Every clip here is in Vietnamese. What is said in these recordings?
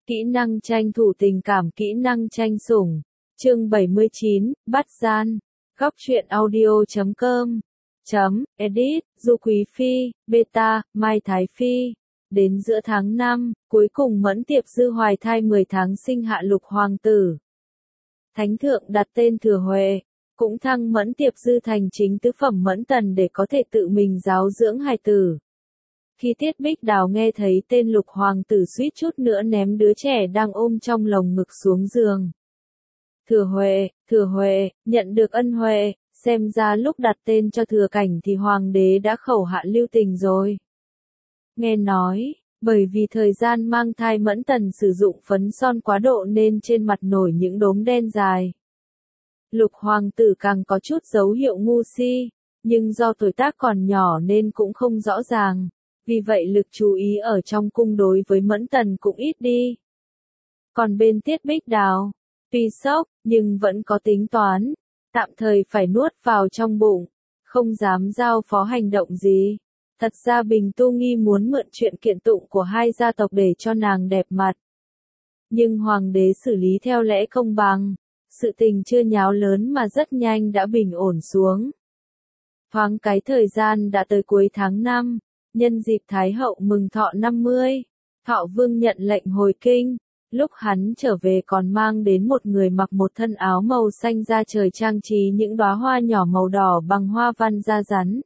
Kỹ năng tranh thủ tình cảm, kỹ năng tranh sủng. Chương 79, bắt gian. Góc truyện audio.com .edit, Du Quý Phi, Beta, Mai Thái Phi. Đến giữa tháng 5, cuối cùng Mẫn Tiệp Dư hoài thai 10 tháng sinh hạ lục hoàng tử. Thánh thượng đặt tên Thừa Huệ, cũng thăng Mẫn Tiệp Dư thành chính tứ phẩm Mẫn Tần để có thể tự mình giáo dưỡng hài tử. Khi Tiết Bích Đào nghe thấy tên lục hoàng tử suýt chút nữa ném đứa trẻ đang ôm trong lồng ngực xuống giường. Thừa Huệ, nhận được ân huệ, xem ra lúc đặt tên cho Thừa Cảnh thì hoàng đế đã khẩu hạ lưu tình rồi. Nghe nói, bởi vì thời gian mang thai Mẫn Tần sử dụng phấn son quá độ nên trên mặt nổi những đốm đen dài. Lục hoàng tử càng có chút dấu hiệu ngu si, nhưng do tuổi tác còn nhỏ nên cũng không rõ ràng, vì vậy lực chú ý ở trong cung đối với Mẫn Tần cũng ít đi. Còn bên Tiết Bích Đào, tuy sốc, nhưng vẫn có tính toán, tạm thời phải nuốt vào trong bụng, không dám giao phó hành động gì. Thật ra Bình Tu Nghi muốn mượn chuyện kiện tụng của hai gia tộc để cho nàng đẹp mặt. Nhưng hoàng đế xử lý theo lẽ công bằng, sự tình chưa nháo lớn mà rất nhanh đã bình ổn xuống. Thoáng cái thời gian đã tới cuối tháng 5, nhân dịp Thái hậu mừng thọ 50, Thọ Vương nhận lệnh hồi kinh. Lúc hắn trở về còn mang đến một người mặc một thân áo màu xanh da trời trang trí những đóa hoa nhỏ màu đỏ bằng hoa văn da rắn.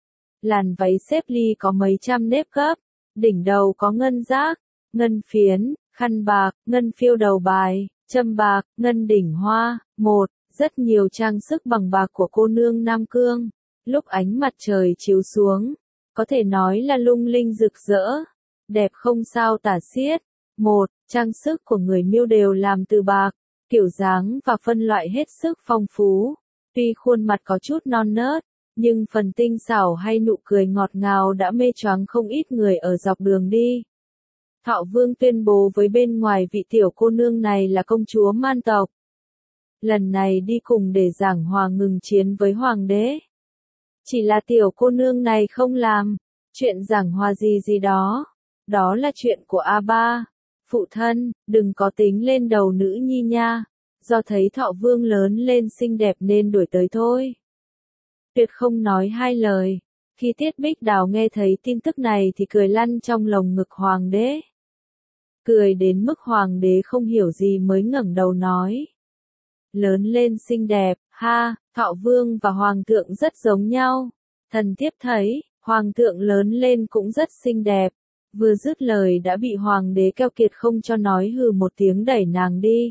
Làn váy xếp ly có mấy trăm nếp gấp, đỉnh đầu có ngân giác, ngân phiến, khăn bạc, ngân phiêu đầu bài, châm bạc, ngân đỉnh hoa, rất nhiều trang sức bằng bạc của cô nương Nam Cương. Lúc ánh mặt trời chiếu xuống, có thể nói là lung linh rực rỡ, đẹp không sao tả xiết. Trang sức của người Miêu đều làm từ bạc, kiểu dáng và phân loại hết sức phong phú. Tuy khuôn mặt có chút non nớt, nhưng phần tinh xảo hay nụ cười ngọt ngào đã mê choáng không ít người ở dọc đường đi. Thọ Vương tuyên bố với bên ngoài vị tiểu cô nương này là công chúa Man tộc. Lần này đi cùng để giảng hòa ngừng chiến với hoàng đế. Chỉ là tiểu cô nương này không làm chuyện giảng hòa gì đó. Đó là chuyện của A3. Phụ thân, đừng có tính lên đầu nữ nhi nha, do thấy Thọ Vương lớn lên xinh đẹp nên đuổi tới thôi. Tuyệt không nói hai lời, khi Tiết Bích Đào nghe thấy tin tức này thì cười lăn trong lồng ngực hoàng đế. Cười đến mức hoàng đế không hiểu gì mới ngẩng đầu nói. Lớn lên xinh đẹp, ha, Thọ Vương và hoàng thượng rất giống nhau. Thần thiếp thấy, hoàng thượng lớn lên cũng rất xinh đẹp. Vừa dứt lời đã bị hoàng đế keo kiệt không cho nói hừ một tiếng đẩy nàng đi.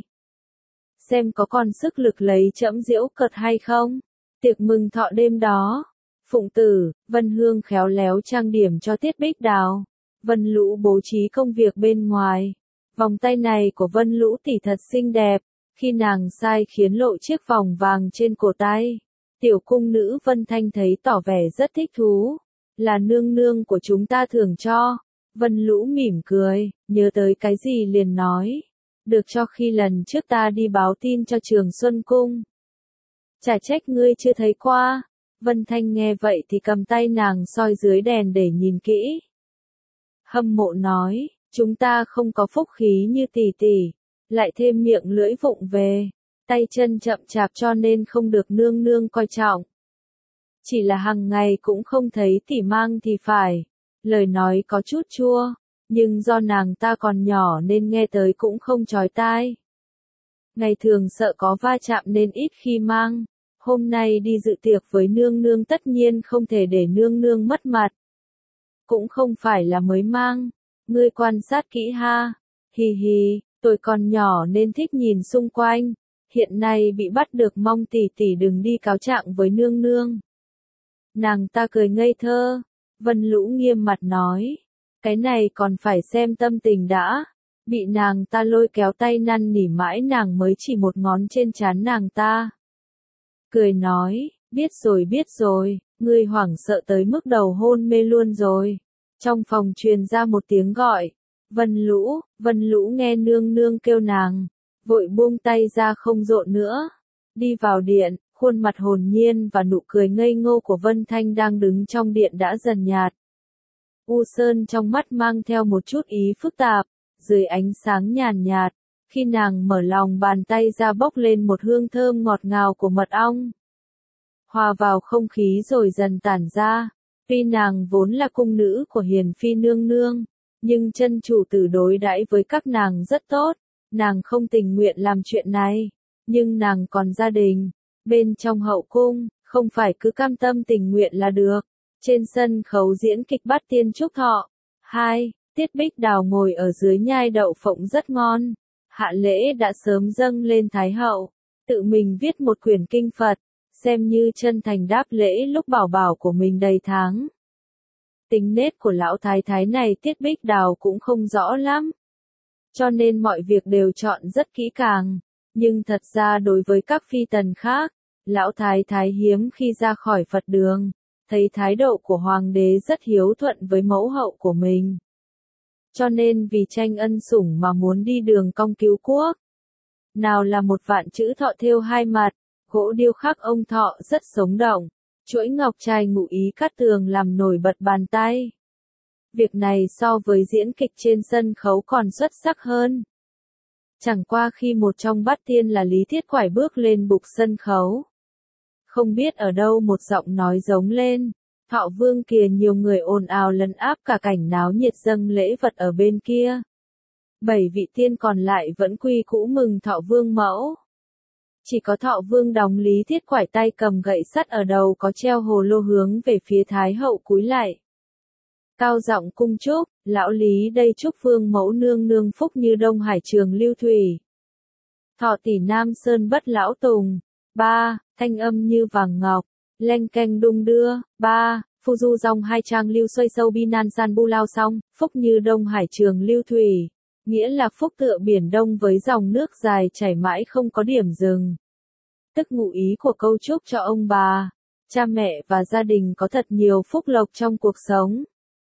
Xem có còn sức lực lấy trẫm giễu cợt hay không? Tiệc mừng thọ đêm đó, Phụng Tử, Vân Hương khéo léo trang điểm cho Tiết Bích Đào. Vân Lũ bố trí công việc bên ngoài. Vòng tay này của Vân Lũ tỷ thật xinh đẹp, khi nàng sai khiến lộ chiếc vòng vàng trên cổ tay. Tiểu cung nữ Vân Thanh thấy tỏ vẻ rất thích thú. Là nương nương của chúng ta thưởng cho. Vân Lũ mỉm cười, nhớ tới cái gì liền nói. Được cho khi lần trước ta đi báo tin cho Trường Xuân Cung. Chả trách ngươi chưa thấy qua. Vân Thanh nghe vậy thì cầm tay nàng soi dưới đèn để nhìn kỹ. Hâm mộ nói, chúng ta không có phúc khí như tỷ tỷ, lại thêm miệng lưỡi vụng về, tay chân chậm chạp cho nên không được nương nương coi trọng. Chỉ là hàng ngày cũng không thấy tỷ mang thì phải. Lời nói có chút chua, nhưng do nàng ta còn nhỏ nên nghe tới cũng không chói tai. Ngày thường sợ có va chạm nên ít khi mang. Hôm nay đi dự tiệc với nương nương tất nhiên không thể để nương nương mất mặt. Cũng không phải là mới mang. Ngươi quan sát kỹ ha. Hì hì, tôi còn nhỏ nên thích nhìn xung quanh. Hiện nay bị bắt được mong tỷ tỷ đừng đi cáo trạng với nương nương. Nàng ta cười ngây thơ. Vân Lũ nghiêm mặt nói. Cái này còn phải xem tâm tình đã. Bị nàng ta lôi kéo tay năn nỉ mãi nàng mới chỉ một ngón trên trán nàng ta. Cười nói, biết rồi, ngươi hoảng sợ tới mức đầu hôn mê luôn rồi. Trong phòng truyền ra một tiếng gọi. Vân Lũ nghe nương nương kêu nàng. Vội buông tay ra không dộn nữa. Đi vào điện. Khuôn mặt hồn nhiên và nụ cười ngây ngô của Vân Thanh đang đứng trong điện đã dần nhạt. U Sơn trong mắt mang theo một chút ý phức tạp, dưới ánh sáng nhàn nhạt, khi nàng mở lòng bàn tay ra bốc lên một hương thơm ngọt ngào của mật ong. Hòa vào không khí rồi dần tản ra, tuy nàng vốn là cung nữ của hiền phi nương nương, nhưng chân chủ tử đối đãi với các nàng rất tốt, nàng không tình nguyện làm chuyện này, nhưng nàng còn gia đình, bên trong hậu cung, không phải cứ cam tâm tình nguyện là được. Trên sân khấu diễn kịch Bát Tiên Trúc Thọ. 2. Tiết Bích Đào ngồi ở dưới nhai đậu phộng rất ngon. Hạ lễ đã sớm dâng lên Thái hậu, tự mình viết một quyển kinh Phật, xem như chân thành đáp lễ lúc bảo bảo của mình đầy tháng. Tính nết của lão thái thái này Tiết Bích Đào cũng không rõ lắm, cho nên mọi việc đều chọn rất kỹ càng, nhưng thật ra đối với các phi tần khác, lão thái thái hiếm khi ra khỏi Phật đường, thấy thái độ của hoàng đế rất hiếu thuận với mẫu hậu của mình. Cho nên vì tranh ân sủng mà muốn đi đường cong cứu quốc. Nào là một vạn chữ thọ thêu hai mặt, gỗ điêu khắc ông thọ rất sống động, chuỗi ngọc trai ngụ ý cát tường làm nổi bật bàn tay. Việc này so với diễn kịch trên sân khấu còn xuất sắc hơn. Chẳng qua khi một trong bát tiên là Lý Thiết Quải bước lên bục sân khấu. Không biết ở đâu một giọng nói giống lên, Thọ Vương kìa, nhiều người ồn ào lấn áp cả cảnh náo nhiệt dâng lễ vật ở bên kia. 7 vị tiên còn lại vẫn quy cũ mừng Thọ Vương mẫu. Chỉ có Thọ Vương đóng Lý Thiết Quải tay cầm gậy sắt ở đầu có treo hồ lô hướng về phía Thái hậu cúi lạy. Cao giọng cung chúc, lão Lý đây chúc Vương mẫu nương nương phúc như Đông Hải trường lưu thủy. Thọ tỷ Nam Sơn bất lão tùng. 3. Thanh âm như vàng ngọc, leng keng đung đưa. 3. Phu du dòng hai trang lưu xoay sâu bi nan san bu lao xong, phúc như Đông Hải trường lưu thủy, nghĩa là phúc tựa biển Đông với dòng nước dài chảy mãi không có điểm dừng. Tức ngụ ý của câu chúc cho ông bà, cha mẹ và gia đình có thật nhiều phúc lộc trong cuộc sống.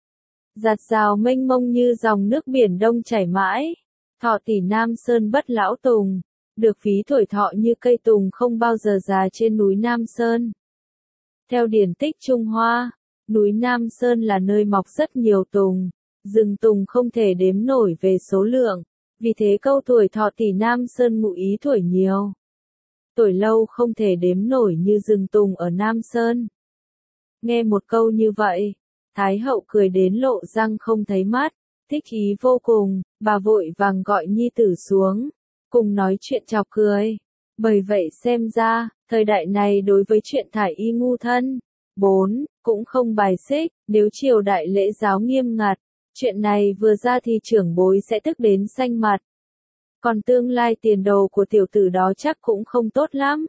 Dạt dào mênh mông như dòng nước biển Đông chảy mãi. Thọ tỷ Nam Sơn bất lão tùng, được ví tuổi thọ như cây tùng không bao giờ già trên núi Nam Sơn. Theo điển tích Trung Hoa, núi Nam Sơn là nơi mọc rất nhiều tùng, rừng tùng không thể đếm nổi về số lượng, vì thế câu tuổi thọ tỷ Nam Sơn ngụ ý tuổi nhiều. Tuổi lâu không thể đếm nổi như rừng tùng ở Nam Sơn. Nghe một câu như vậy, Thái hậu cười đến lộ răng không thấy mắt, thích ý vô cùng, bà vội vàng gọi nhi tử xuống, cùng nói chuyện chọc cười. Bởi vậy xem ra, thời đại này đối với chuyện thải y ngu thân, 4, cũng không bài xích, nếu triều đại lễ giáo nghiêm ngặt, chuyện này vừa ra thì trưởng bối sẽ tức đến xanh mặt. Còn tương lai tiền đồ của tiểu tử đó chắc cũng không tốt lắm.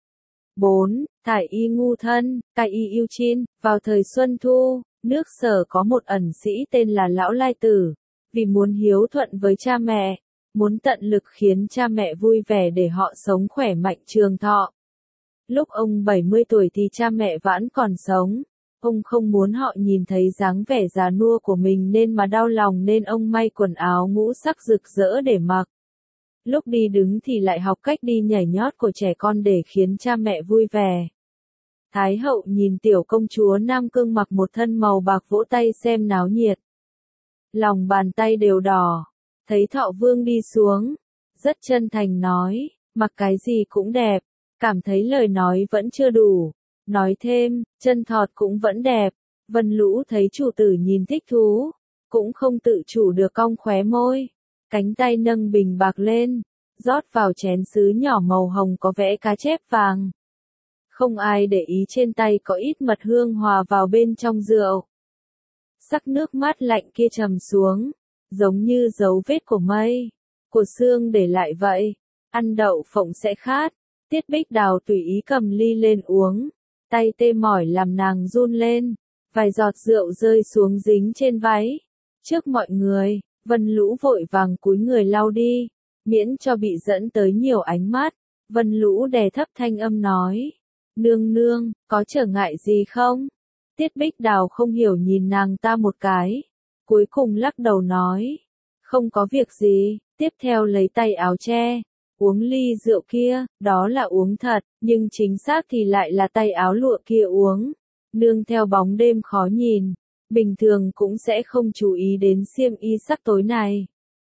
4. Thải y ngu thân, cai y yêu chin, vào thời Xuân Thu, nước Sở có một ẩn sĩ tên là Lão Lai Tử, vì muốn hiếu thuận với cha mẹ, muốn tận lực khiến cha mẹ vui vẻ để họ sống khỏe mạnh trường thọ. Lúc ông 70 tuổi thì cha mẹ vẫn còn sống, ông không muốn họ nhìn thấy dáng vẻ già nua của mình nên mà đau lòng nên ông may quần áo ngũ sắc rực rỡ để mặc. Lúc đi đứng thì lại học cách đi nhảy nhót của trẻ con để khiến cha mẹ vui vẻ. Thái hậu nhìn tiểu công chúa Nam Cương mặc một thân màu bạc vỗ tay xem náo nhiệt. Lòng bàn tay đều đỏ, thấy Thọ Vương đi xuống, rất chân thành nói, mặc cái gì cũng đẹp, cảm thấy lời nói vẫn chưa đủ, nói thêm, chân thọt cũng vẫn đẹp. Vân Lũ thấy chủ tử nhìn thích thú, cũng không tự chủ được cong khóe môi, cánh tay nâng bình bạc lên, rót vào chén sứ nhỏ màu hồng có vẽ cá chép vàng. Không ai để ý trên tay có ít mật hương hòa vào bên trong rượu. Sắc nước mát lạnh kia trầm xuống, giống như dấu vết của mây, của sương để lại vậy. Ăn đậu phộng sẽ khát. Tiết Bích Đào tùy ý cầm ly lên uống, tay tê mỏi làm nàng run lên, vài giọt rượu rơi xuống dính trên váy. Trước mọi người, Vân Lũ vội vàng cúi người lau đi, miễn cho bị dẫn tới nhiều ánh mắt. Vân Lũ đè thấp thanh âm nói, nương nương, có trở ngại gì không? Tiết Bích Đào không hiểu nhìn nàng ta một cái, cuối cùng lắc đầu nói, không có việc gì. Tiếp theo lấy tay áo che, uống ly rượu kia, đó là uống thật, nhưng chính xác thì lại là tay áo lụa kia uống. Nương theo bóng đêm khó nhìn, bình thường cũng sẽ không chú ý đến xiêm y sắc tối này.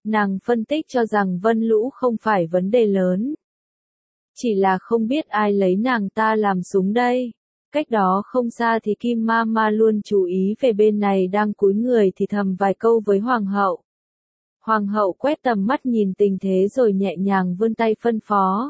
Nàng phân tích cho rằng Vân Lũ không phải vấn đề lớn. Chỉ là không biết ai lấy nàng ta làm súng đây. Cách đó không xa thì Kim Mama luôn chú ý về bên này đang cúi người thì thầm vài câu với Hoàng hậu. Hoàng hậu quét tầm mắt nhìn tình thế rồi nhẹ nhàng vươn tay phân phó.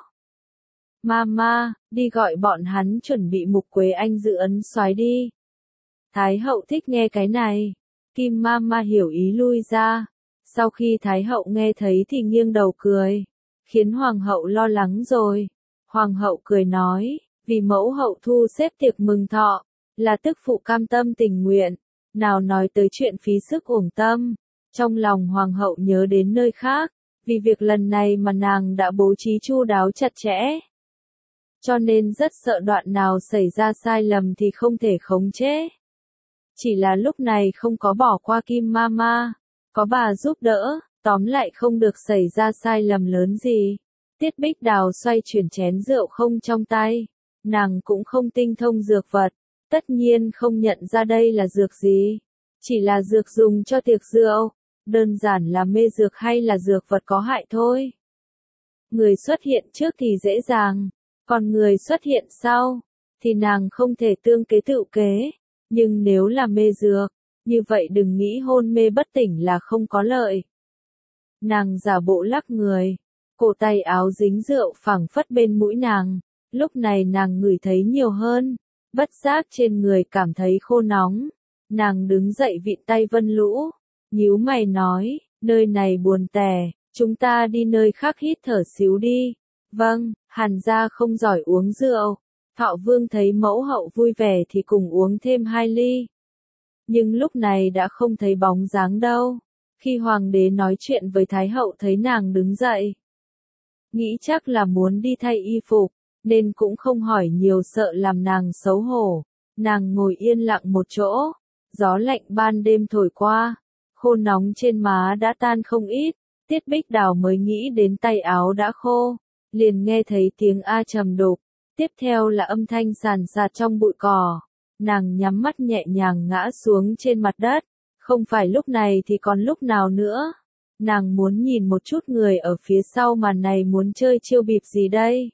Mama, đi gọi bọn hắn chuẩn bị Mục Quế Anh dự ấn soái đi. Thái hậu thích nghe cái này. Kim Mama hiểu ý lui ra. Sau khi Thái hậu nghe thấy thì nghiêng đầu cười. Khiến Hoàng hậu lo lắng rồi. Hoàng hậu cười nói, vì mẫu hậu thu xếp tiệc mừng thọ, là tức phụ cam tâm tình nguyện. Nào nói tới chuyện phí sức uổng tâm. Trong lòng Hoàng hậu nhớ đến nơi khác. Vì việc lần này mà nàng đã bố trí chu đáo chặt chẽ. Cho nên rất sợ đoạn nào xảy ra sai lầm thì không thể khống chế. Chỉ là lúc này không có bỏ qua Kim Mama, có bà giúp đỡ, tóm lại không được xảy ra sai lầm lớn gì. Tiết Bích Đào xoay chuyển chén rượu không trong tay, nàng cũng không tinh thông dược vật, tất nhiên không nhận ra đây là dược gì, chỉ là dược dùng cho tiệc rượu, đơn giản là mê dược hay là dược vật có hại thôi. Người xuất hiện trước thì dễ dàng, còn người xuất hiện sau, thì nàng không thể tương kế tự kế. Nhưng nếu là mê dược, như vậy đừng nghĩ hôn mê bất tỉnh là không có lợi. Nàng giả bộ lắc người, cổ tay áo dính rượu phảng phất bên mũi nàng, lúc này nàng ngửi thấy nhiều hơn, bất giác trên người cảm thấy khô nóng. Nàng đứng dậy vịn tay Vân Lũ, nhíu mày nói, nơi này buồn tẻ, chúng ta đi nơi khác hít thở xíu đi. Vâng, Hàn gia không giỏi uống rượu. Thọ Vương thấy mẫu hậu vui vẻ thì cùng uống thêm 2 ly. Nhưng lúc này đã không thấy bóng dáng đâu. Khi hoàng đế nói chuyện với Thái hậu thấy nàng đứng dậy. Nghĩ chắc là muốn đi thay y phục, nên cũng không hỏi nhiều sợ làm nàng xấu hổ. Nàng ngồi yên lặng một chỗ, gió lạnh ban đêm thổi qua, khô nóng trên má đã tan không ít. Tiết Bích Đào mới nghĩ đến tay áo đã khô, liền nghe thấy tiếng a trầm đục. Tiếp theo là âm thanh sàn sạt trong bụi cỏ. Nàng nhắm mắt nhẹ nhàng ngã xuống trên mặt đất. Không phải lúc này thì còn lúc nào nữa. Nàng muốn nhìn một chút người ở phía sau màn này muốn chơi chiêu bịp gì đây.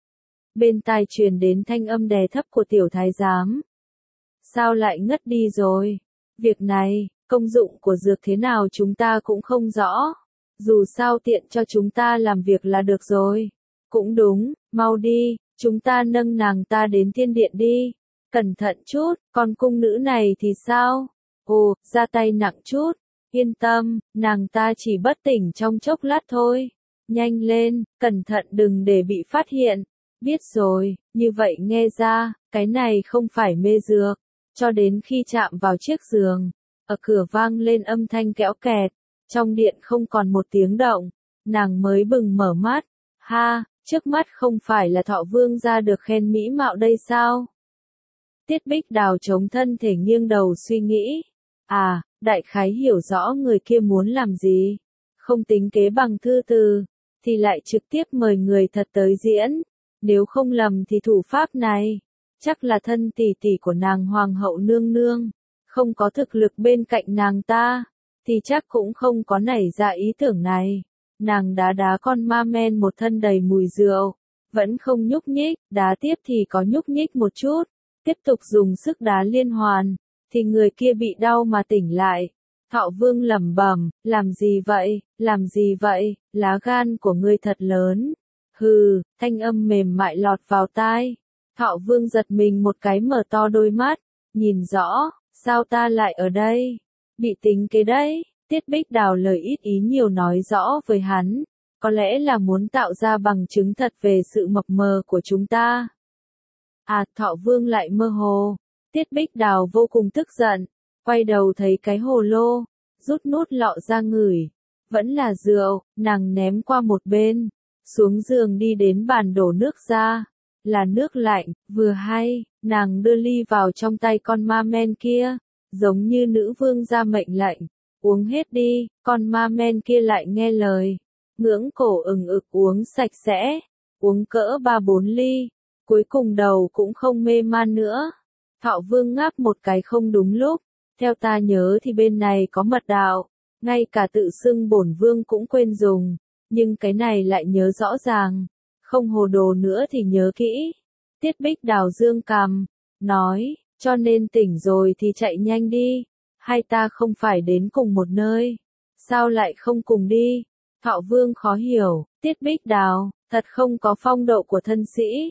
Bên tai truyền đến thanh âm đè thấp của tiểu thái giám. Sao lại ngất đi rồi? Việc này, công dụng của dược thế nào chúng ta cũng không rõ. Dù sao tiện cho chúng ta làm việc là được rồi. Cũng đúng, mau đi. Chúng ta nâng nàng ta đến thiên điện đi. Cẩn thận chút, còn cung nữ này thì sao? Ồ, ra tay nặng chút. Yên tâm, nàng ta chỉ bất tỉnh trong chốc lát thôi. Nhanh lên, cẩn thận đừng để bị phát hiện. Biết rồi, như vậy nghe ra, cái này không phải mê dược. Cho đến khi chạm vào chiếc giường, ở cửa vang lên âm thanh kéo kẹt. Trong điện không còn một tiếng động. Nàng mới bừng mở mắt. Ha! Trước mắt không phải là Thọ Vương gia được khen mỹ mạo đây sao? Tiết Bích Đào chống thân thể nghiêng đầu suy nghĩ. À, đại khái hiểu rõ người kia muốn làm gì. Không tính kế bằng thư từ, thì lại trực tiếp mời người thật tới diễn. Nếu không lầm thì thủ pháp này, chắc là thân tỷ tỷ của nàng Hoàng hậu nương nương. Không có thực lực bên cạnh nàng ta, thì chắc cũng không có nảy ra ý tưởng này. Nàng đá con ma men một thân đầy mùi rượu, vẫn không nhúc nhích, đá tiếp thì có nhúc nhích một chút, tiếp tục dùng sức đá liên hoàn, thì người kia bị đau mà tỉnh lại. Thọ Vương lẩm bẩm, làm gì vậy, lá gan của ngươi thật lớn. Hừ, thanh âm mềm mại lọt vào tai. Thọ Vương giật mình một cái mở to đôi mắt, nhìn rõ, sao ta lại ở đây? Bị tính kế đấy. Tiết Bích Đào lời ít ý nhiều nói rõ với hắn, có lẽ là muốn tạo ra bằng chứng thật về sự mập mờ của chúng ta. À, Thọ Vương lại mơ hồ. Tiết Bích Đào vô cùng tức giận, quay đầu thấy cái hồ lô, rút nút lọ ra ngửi, vẫn là rượu, nàng ném qua một bên, xuống giường đi đến bàn đổ nước ra, là nước lạnh, vừa hay, nàng đưa ly vào trong tay con ma men kia, giống như nữ vương ra mệnh lệnh. Uống hết đi, con ma men kia lại nghe lời. Ngưỡng cổ ừng ực uống sạch sẽ, uống cỡ 3-4 ly, cuối cùng đầu cũng không mê man nữa. Thọ Vương ngáp một cái không đúng lúc, theo ta nhớ thì bên này có mật đạo, Ngay cả tự xưng bổn vương cũng quên dùng, nhưng cái này lại nhớ rõ ràng. Không hồ đồ nữa thì nhớ kỹ. Tiết Bích Đào dương cằm, nói, cho nên tỉnh rồi thì chạy nhanh đi. Hai ta không phải đến cùng một nơi. Sao lại không cùng đi? Thọ Vương khó hiểu, Tiết Bích Đào, thật không có phong độ của thân sĩ.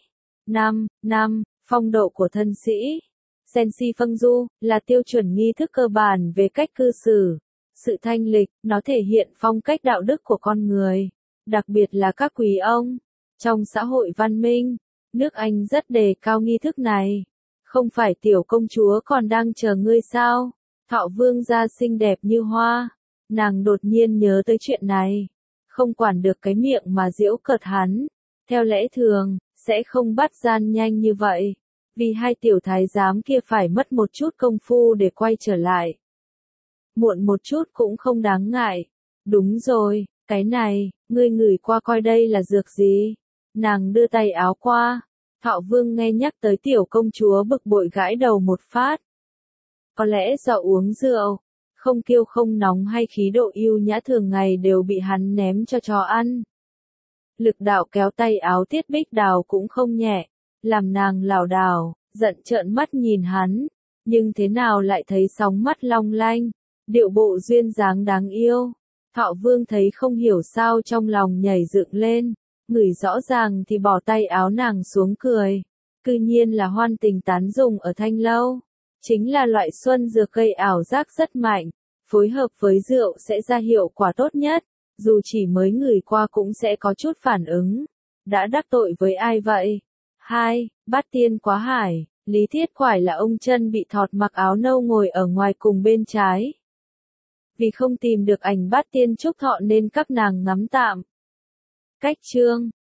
Phong độ của thân sĩ. Sensi Phâng Du, là tiêu chuẩn nghi thức cơ bản về cách cư xử. Sự thanh lịch, nó thể hiện phong cách đạo đức của con người. Đặc biệt là các quý ông. Trong xã hội văn minh, nước Anh rất đề cao nghi thức này. Không phải tiểu công chúa còn đang chờ ngươi sao? Thọ Vương gia xinh đẹp như hoa. Nàng đột nhiên nhớ tới chuyện này. Không quản được cái miệng mà giễu cợt hắn. Theo lẽ thường, sẽ không bắt gian nhanh như vậy. Vì hai tiểu thái giám kia phải mất một chút công phu để quay trở lại. Muộn một chút cũng không đáng ngại. Đúng rồi, cái này, ngươi ngửi qua coi đây là dược gì? Nàng đưa tay áo qua. Thọ Vương nghe nhắc tới tiểu công chúa bực bội gãi đầu một phát. Có lẽ do uống rượu, không kiêu không nóng hay khí độ yêu nhã thường ngày đều bị hắn ném cho chó ăn. Lực đạo kéo tay áo Tiết Bích Đào cũng không nhẹ, làm nàng lảo đảo, giận trợn mắt nhìn hắn, nhưng thế nào lại thấy sóng mắt long lanh, điệu bộ duyên dáng đáng yêu. Thọ Vương thấy không hiểu sao trong lòng nhảy dựng lên, ngửi rõ ràng thì bỏ tay áo nàng xuống cười. Cư nhiên là hoan tình tán dùng ở Thanh Lâu. Chính là loại xuân dược gây ảo giác rất mạnh, phối hợp với rượu sẽ ra hiệu quả tốt nhất, dù chỉ mới ngửi qua cũng sẽ có chút phản ứng. Đã đắc tội với ai vậy? 2. Bát tiên quá hải, Lý Thiết Quải là ông chân bị thọt mặc áo nâu ngồi ở ngoài cùng bên trái. Vì không tìm được ảnh bát tiên chúc thọ nên các nàng ngắm tạm. Cách chương